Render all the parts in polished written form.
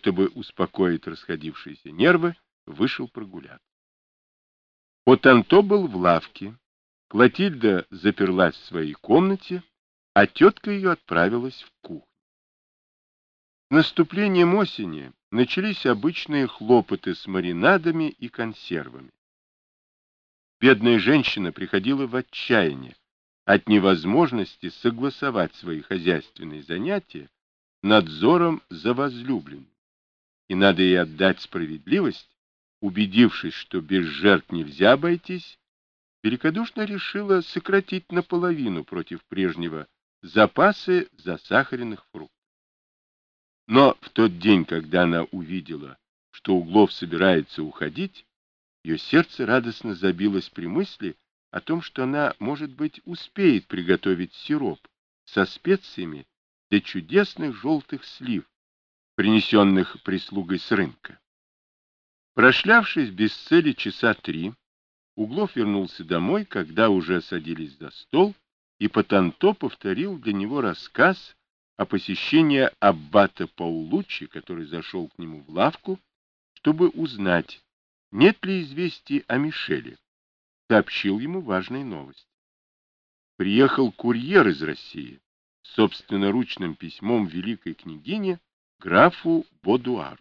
чтобы успокоить расходившиеся нервы, вышел прогуляться. Потанто был в лавке, Клотильда заперлась в своей комнате, а тетка ее отправилась в кухню. С наступлением осени начались обычные хлопоты с маринадами и консервами. Бедная женщина приходила в отчаяние от невозможности согласовать свои хозяйственные занятия с надзором за возлюбленным. И надо ей отдать справедливость, убедившись, что без жертв нельзя обойтись, великодушно решила сократить наполовину против прежнего запасы засахаренных фруктов. Но в тот день, когда она увидела, что Углов собирается уходить, ее сердце радостно забилось при мысли о том, что она, может быть, успеет приготовить сироп со специями для чудесных желтых слив, принесенных прислугой с рынка. Прошлявшись без цели часа 3, Углов вернулся домой, когда уже садились за стол, и Потанто повторил для него рассказ о посещении аббата Паулуччи, который зашел к нему в лавку, чтобы узнать, нет ли известий о Мишеле. Сообщил ему важные новости. Приехал курьер из России с собственноручным письмом великой княгине графу Бодуару.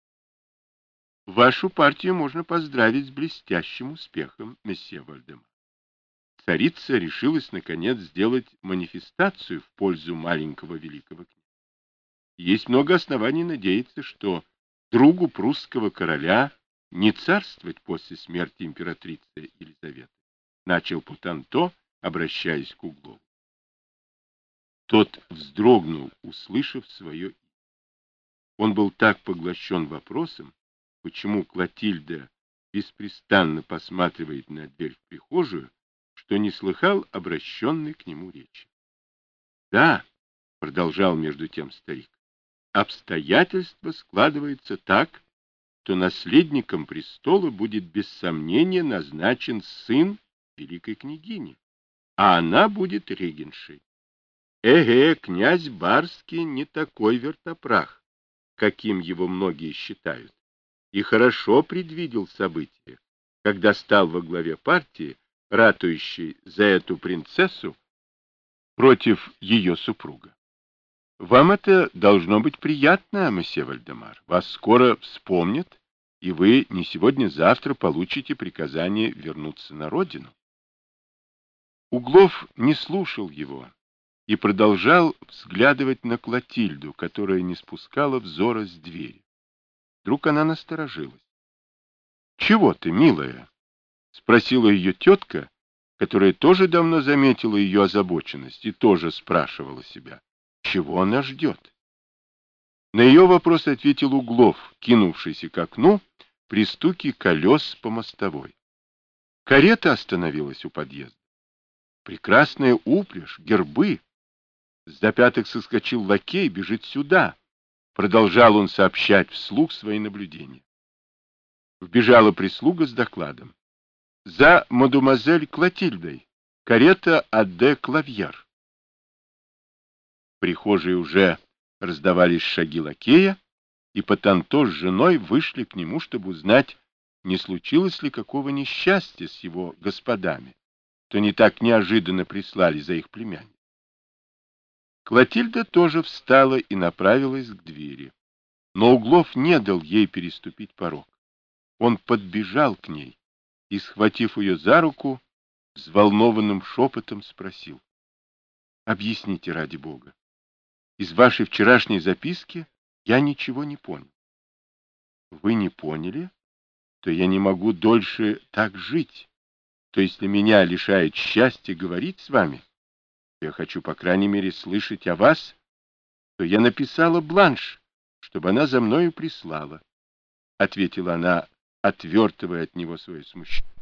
Вашу партию можно поздравить с блестящим успехом, месье Вальдемар. Царица решилась, наконец, сделать манифестацию в пользу маленького великого князя. Есть много оснований надеяться, что другу прусского короля не царствовать после смерти императрицы Елизаветы, начал Потанто, обращаясь к Углову. Тот вздрогнул, услышав свое имя. Он был так поглощен вопросом, почему Клотильда беспрестанно посматривает на дверь в прихожую, что не слыхал обращенной к нему речи. — Да, — продолжал между тем старик, — обстоятельства складываются так, что наследником престола будет без сомнения назначен сын великой княгини, а она будет регеншей. Князь Барский не такой вертопрах, каким его многие считают, и хорошо предвидел события, когда стал во главе партии, ратующей за эту принцессу против ее супруга. Вам это должно быть приятно, месье Вальдемар. Вас скоро вспомнят, и вы не сегодня-завтра получите приказание вернуться на родину. Углов не слушал его и продолжал взглядывать на Клотильду, которая не спускала взора с двери. Вдруг она насторожилась. — Чего ты, милая? — спросила ее тетка, которая тоже давно заметила ее озабоченность и тоже спрашивала себя, чего она ждет. На ее вопрос ответил Углов, кинувшийся к окну при стуке колес по мостовой. Карета остановилась у подъезда. Прекрасная упряжь, гербы. С запяток соскочил лакей, бежит сюда. Продолжал он сообщать вслух свои наблюдения. Вбежала прислуга с докладом. За мадемуазель Клотильдой. Карета А.Д. Клавьер. В прихожей уже раздавались шаги лакея, и Потанто с женой вышли к нему, чтобы узнать, не случилось ли какого несчастья с его господами, то не так неожиданно прислали за их племянницей. Клотильда тоже встала и направилась к двери, но Углов не дал ей переступить порог. Он подбежал к ней и, схватив ее за руку, взволнованным шепотом спросил: «Объясните ради Бога, из вашей вчерашней записки я ничего не понял». «Вы не поняли? То я не могу дольше так жить. То если меня лишает счастья говорить с вами, я хочу, по крайней мере, слышать о вас, то я написала Бланш, чтобы она за мною прислала», — ответила она, отвертывая от него свое смущение.